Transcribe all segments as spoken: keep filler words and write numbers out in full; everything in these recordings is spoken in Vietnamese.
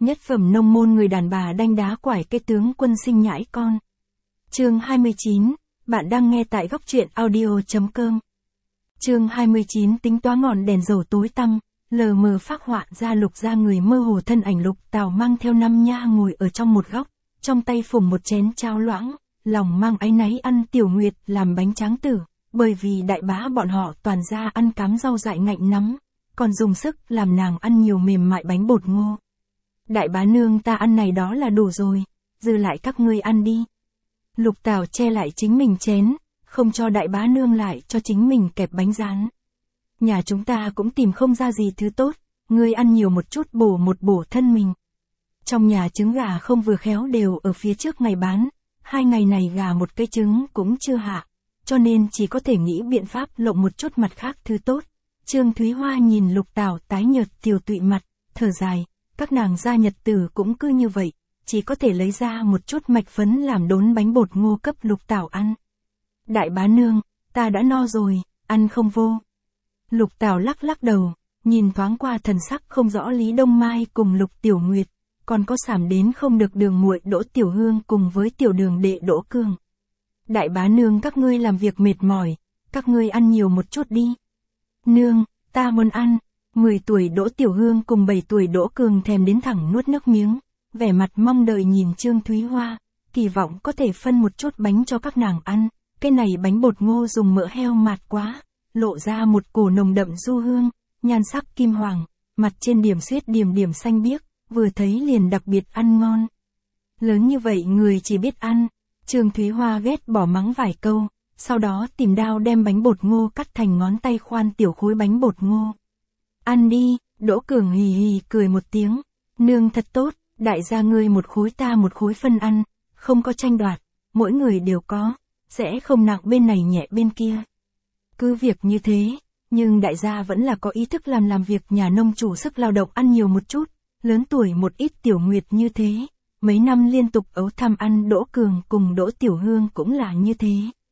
Nhất phẩm nông môn người đàn bà đanh đá quải cái tướng quân sinh nhãi con. Chương hai mươi chín, bạn đang nghe tại góc truyện audio.com. Chương hai mươi chín tính toán ngọn đèn dầu tối tăm, lờ mờ phác họa ra Lục ra người mơ hồ thân ảnh Lục Tào mang theo năm nha ngồi ở trong một góc, trong tay phủng một chén cháo loãng, lòng mang áy náy ăn Tiểu Nguyệt làm bánh tráng tử, bởi vì đại bá bọn họ toàn ra ăn cám rau dại ngạnh nắm, còn dùng sức làm nàng ăn nhiều mềm mại bánh bột ngô. Đại bá nương ta ăn này đó là đủ rồi, dư lại các ngươi ăn đi. Lục Tào che lại chính mình chén, không cho đại bá nương lại cho chính mình kẹp bánh rán. Nhà chúng ta cũng tìm không ra gì thứ tốt, ngươi ăn nhiều một chút bổ một bổ thân mình. Trong nhà trứng gà không vừa khéo đều ở phía trước ngày bán, hai ngày này gà một cây trứng cũng chưa hạ, cho nên chỉ có thể nghĩ biện pháp lộng một chút mặt khác thứ tốt. Trương Thúy Hoa nhìn Lục Tào tái nhợt tiều tụy mặt, thở dài, các nàng gia nhật tử cũng cứ như vậy, chỉ có thể lấy ra một chút mạch phấn làm đốn bánh bột ngô cấp Lục Tào ăn. Đại bá nương, ta đã no rồi, ăn không vô. Lục Tào lắc lắc đầu, nhìn thoáng qua thần sắc không rõ Lý Đông Mai cùng Lục Tiểu Nguyệt, còn có sảm đến không được đường muội Đỗ Tiểu Hương cùng với tiểu đường đệ Đỗ Cường. Đại bá nương các ngươi làm việc mệt mỏi, các ngươi ăn nhiều một chút đi. Nương, ta muốn ăn. mười tuổi Đỗ Tiểu Hương cùng bảy tuổi Đỗ Cường thèm đến thẳng nuốt nước miếng, vẻ mặt mong đợi nhìn Trương Thúy Hoa, kỳ vọng có thể phân một chút bánh cho các nàng ăn. Cái này bánh bột ngô dùng mỡ heo mạt quá, lộ ra một cổ nồng đậm du hương, nhan sắc kim hoàng, mặt trên điểm xuyết điểm điểm xanh biếc, vừa thấy liền đặc biệt ăn ngon. Lớn như vậy người chỉ biết ăn. Trương Thúy Hoa ghét bỏ mắng vài câu, sau đó tìm đao đem bánh bột ngô cắt thành ngón tay khoan tiểu khối bánh bột ngô. Ăn đi, Đỗ Cường hì hì cười một tiếng, nương thật tốt, đại gia ngươi một khối ta một khối phân ăn, không có tranh đoạt, mỗi người đều có, sẽ không nặng bên này nhẹ bên kia. Cứ việc như thế, nhưng đại gia vẫn là có ý thức làm làm việc nhà nông chủ sức lao động ăn nhiều một chút, lớn tuổi một ít Tiểu Nguyệt như thế, mấy năm liên tục ấu thăm ăn Đỗ Cường cùng Đỗ Tiểu Hương cũng là như thế.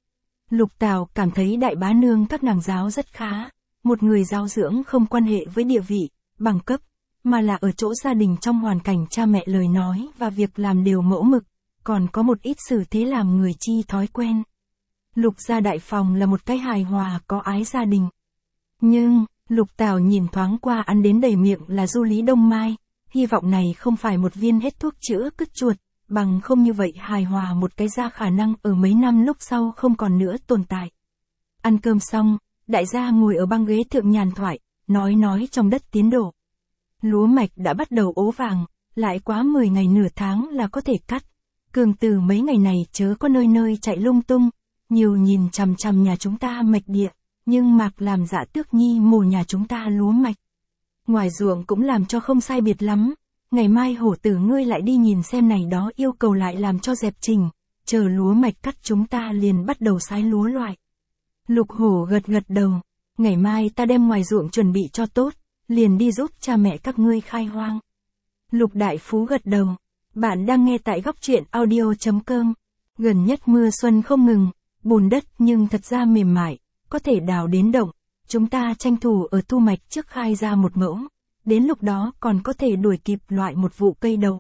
Lục Tào cảm thấy đại bá nương các nàng giáo rất khá, một người giáo dưỡng không quan hệ với địa vị, bằng cấp, mà là ở chỗ gia đình trong hoàn cảnh cha mẹ lời nói và việc làm đều mẫu mực, còn có một ít xử thế làm người chi thói quen. Lục gia đại phòng là một cái hài hòa có ái gia đình. Nhưng, Lục Tào nhìn thoáng qua ăn đến đầy miệng là Du Lý Đông Mai, hy vọng này không phải một viên hết thuốc chữa cứt chuột, bằng không như vậy hài hòa một cái gia khả năng ở mấy năm lúc sau không còn nữa tồn tại. Ăn cơm xong, đại gia ngồi ở băng ghế thượng nhàn thoại, nói nói trong đất tiến độ. Lúa mạch đã bắt đầu ố vàng, lại quá mười ngày nửa tháng là có thể cắt. Cường Từ mấy ngày này chớ có nơi nơi chạy lung tung, nhiều nhìn chằm chằm nhà chúng ta mạch địa, nhưng Mạc làm Dạ Tước Nhi mổ nhà chúng ta lúa mạch. Ngoài ruộng cũng làm cho không sai biệt lắm, ngày mai hổ tử ngươi lại đi nhìn xem này đó yêu cầu lại làm cho dẹp trình, chờ lúa mạch cắt chúng ta liền bắt đầu sái lúa loại. Lục Hổ gật gật đầu, ngày mai ta đem ngoài ruộng chuẩn bị cho tốt, liền đi giúp cha mẹ các ngươi khai hoang. Lục Đại Phú gật đầu, bạn đang nghe tại góc truyện audio.com, gần nhất mưa xuân không ngừng, bùn đất nhưng thật ra mềm mại, có thể đào đến động, chúng ta tranh thủ ở thu mạch trước khai ra một mẫu, đến lúc đó còn có thể đuổi kịp loại một vụ cây đậu.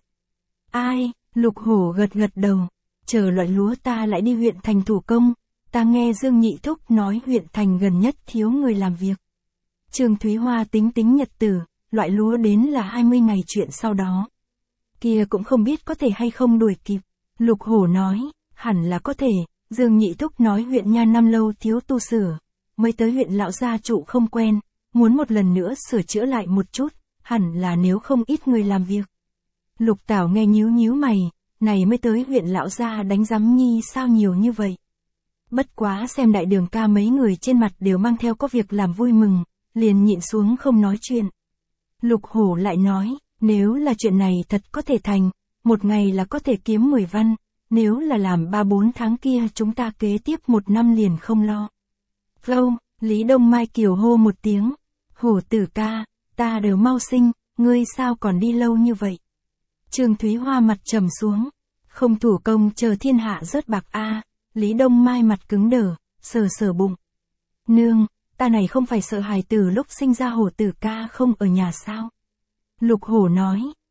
Ai, Lục Hổ gật gật đầu, chờ loại lúa ta lại đi huyện thành thủ công, ta nghe Dương Nhị Thúc nói huyện thành gần nhất thiếu người làm việc. Trương Thúy Hoa tính tính nhật tử, loại lúa đến là hai mươi ngày chuyện sau đó. Kia cũng không biết có thể hay không đuổi kịp. Lục Hổ nói, hẳn là có thể, Dương Nhị Thúc nói huyện Nha năm lâu thiếu tu sửa, mới tới huyện lão gia trụ không quen, muốn một lần nữa sửa chữa lại một chút, hẳn là nếu không ít người làm việc. Lục Tào nghe nhíu nhíu mày, này mới tới huyện lão gia đánh giám nhi sao nhiều như vậy. Bất quá xem đại đường ca mấy người trên mặt đều mang theo có việc làm vui mừng, liền nhịn xuống không nói chuyện. Lục Hổ lại nói, nếu là chuyện này thật có thể thành, một ngày là có thể kiếm mười văn, nếu là làm ba bốn tháng kia chúng ta kế tiếp một năm liền không lo. Gâu, Lý Đông Mai Kiều hô một tiếng, Hổ tử ca, ta đều mau sinh, ngươi sao còn đi lâu như vậy. Trương Thúy Hoa mặt trầm xuống, không thủ công chờ thiên hạ rớt bạc a. Lý Đông Mai mặt cứng đờ, sờ sờ bụng. Nương, ta này không phải sợ hài tử lúc sinh ra Hổ tử ca không ở nhà sao? Lục Hổ nói,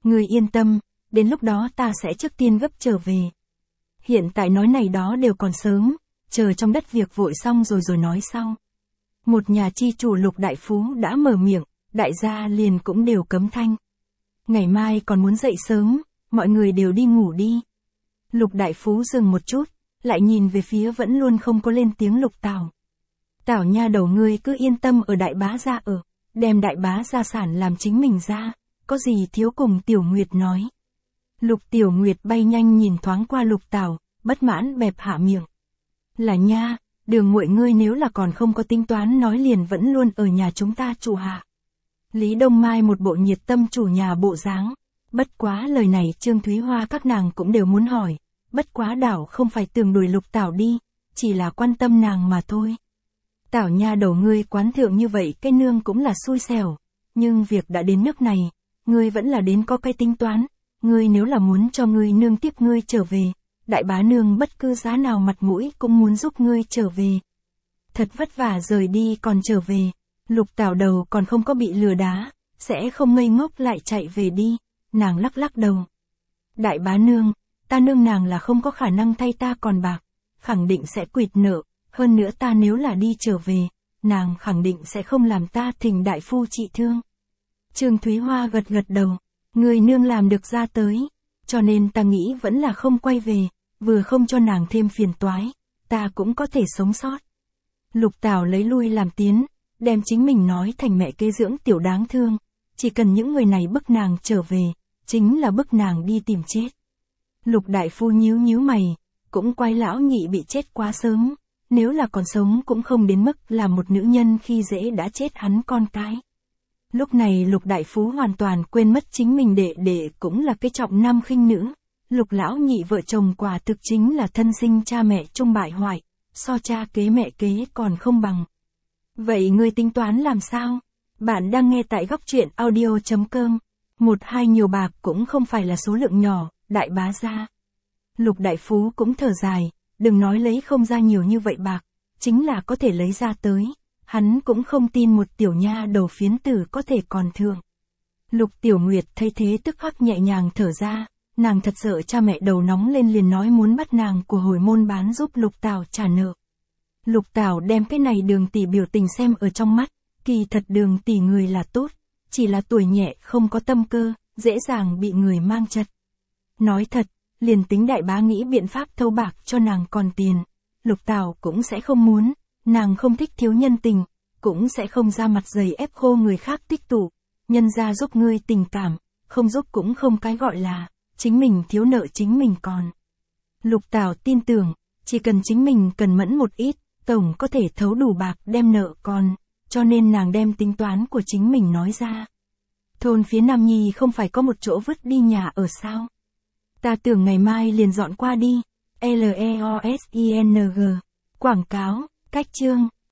Ngươi yên tâm, đến lúc đó ta sẽ trước tiên gấp trở về. Hiện tại nói này đó đều còn sớm, chờ trong đất việc vội xong rồi rồi nói sau. Một nhà chi chủ Lục đại phú đã mở miệng, đại gia liền cũng đều cấm thanh. Ngày mai còn muốn dậy sớm, mọi người đều đi ngủ đi. Lục đại phú dừng một chút, lại nhìn về phía vẫn luôn không có lên tiếng Lục Tảo. Tảo nha đầu ngươi cứ yên tâm ở đại bá gia ở, đem đại bá gia sản làm chính mình ra, có gì thiếu cùng Tiểu Nguyệt nói. Lục Tiểu Nguyệt bay nhanh nhìn thoáng qua Lục Tảo, bất mãn bẹp hạ miệng. Là nha, Đường muội ngươi nếu là còn không có tính toán nói liền vẫn luôn ở nhà chúng ta trụ hạ. Lý Đông Mai một bộ nhiệt tâm chủ nhà bộ dáng, bất quá lời này Trương Thúy Hoa các nàng cũng đều muốn hỏi, bất quá đảo không phải tưởng đuổi Lục Tảo đi, chỉ là quan tâm nàng mà thôi. Tảo nha đầu ngươi quán thượng như vậy cái nương cũng là xui xẻo, nhưng việc đã đến nước này, ngươi vẫn là đến có cái tính toán, ngươi nếu là muốn cho ngươi nương tiếp ngươi trở về, đại bá nương bất cứ giá nào mặt mũi cũng muốn giúp ngươi trở về. Thật vất vả rời đi còn trở về, Lục Tảo đầu còn không có bị lừa đá, sẽ không ngây ngốc lại chạy về đi, nàng lắc lắc đầu. Đại bá nương, ta nương nàng là không có khả năng thay ta còn bạc, khẳng định sẽ quỵt nợ, hơn nữa ta nếu là đi trở về, nàng khẳng định sẽ không làm ta thỉnh đại phu trị thương. Trương Thúy Hoa gật gật đầu, người nương làm được ra tới, cho nên ta nghĩ vẫn là không quay về, vừa không cho nàng thêm phiền toái, ta cũng có thể sống sót. Lục Tảo lấy lui làm tiến, đem chính mình nói thành mẹ kế dưỡng tiểu đáng thương, chỉ cần những người này bức nàng trở về, chính là bức nàng đi tìm chết. Lục đại phu nhíu nhíu mày, cũng quái lão nhị bị chết quá sớm, nếu là còn sống cũng không đến mức là một nữ nhân khi dễ đã chết hắn con cái. Lúc này Lục đại phú hoàn toàn quên mất chính mình đệ đệ cũng là cái trọng nam khinh nữ, Lục lão nhị vợ chồng quả thực chính là thân sinh cha mẹ chung bại hoại, so cha kế mẹ kế còn không bằng. Vậy ngươi tính toán làm sao? Bạn đang nghe tại góc truyện audio chấm com. Một hai nhiều bạc cũng không phải là số lượng nhỏ, đại bá gia. Lục đại phú cũng thở dài, đừng nói lấy không ra nhiều như vậy bạc, chính là có thể lấy ra tới, hắn cũng không tin một tiểu nha đầu phiến tử có thể còn thượng. Lục Tiểu Nguyệt thấy thế tức khắc nhẹ nhàng thở ra, nàng thật sợ cha mẹ đầu nóng lên liền nói muốn bắt nàng của hồi môn bán giúp Lục Tảo trả nợ. Lục Tảo đem cái này Đường tỷ biểu tình xem ở trong mắt, kỳ thật Đường tỷ người là tốt, chỉ là tuổi nhẹ không có tâm cơ, dễ dàng bị người mang chật. Nói thật, liền tính đại bá nghĩ biện pháp thâu bạc cho nàng còn tiền, Lục Tảo cũng sẽ không muốn, nàng không thích thiếu nhân tình, cũng sẽ không ra mặt dày ép khô người khác tích tụ, nhân ra giúp ngươi tình cảm, không giúp cũng không cái gọi là, chính mình thiếu nợ chính mình còn. Lục Tảo tin tưởng, chỉ cần chính mình cần mẫn một ít, tổng có thể thấu đủ bạc đem nợ còn, cho nên nàng đem tính toán của chính mình nói ra. Thôn phía Nam Nhi không phải có một chỗ vứt đi nhà ở sao? Ta tưởng ngày mai liền dọn qua đi. L E O S I N G. Quảng cáo, cách chương.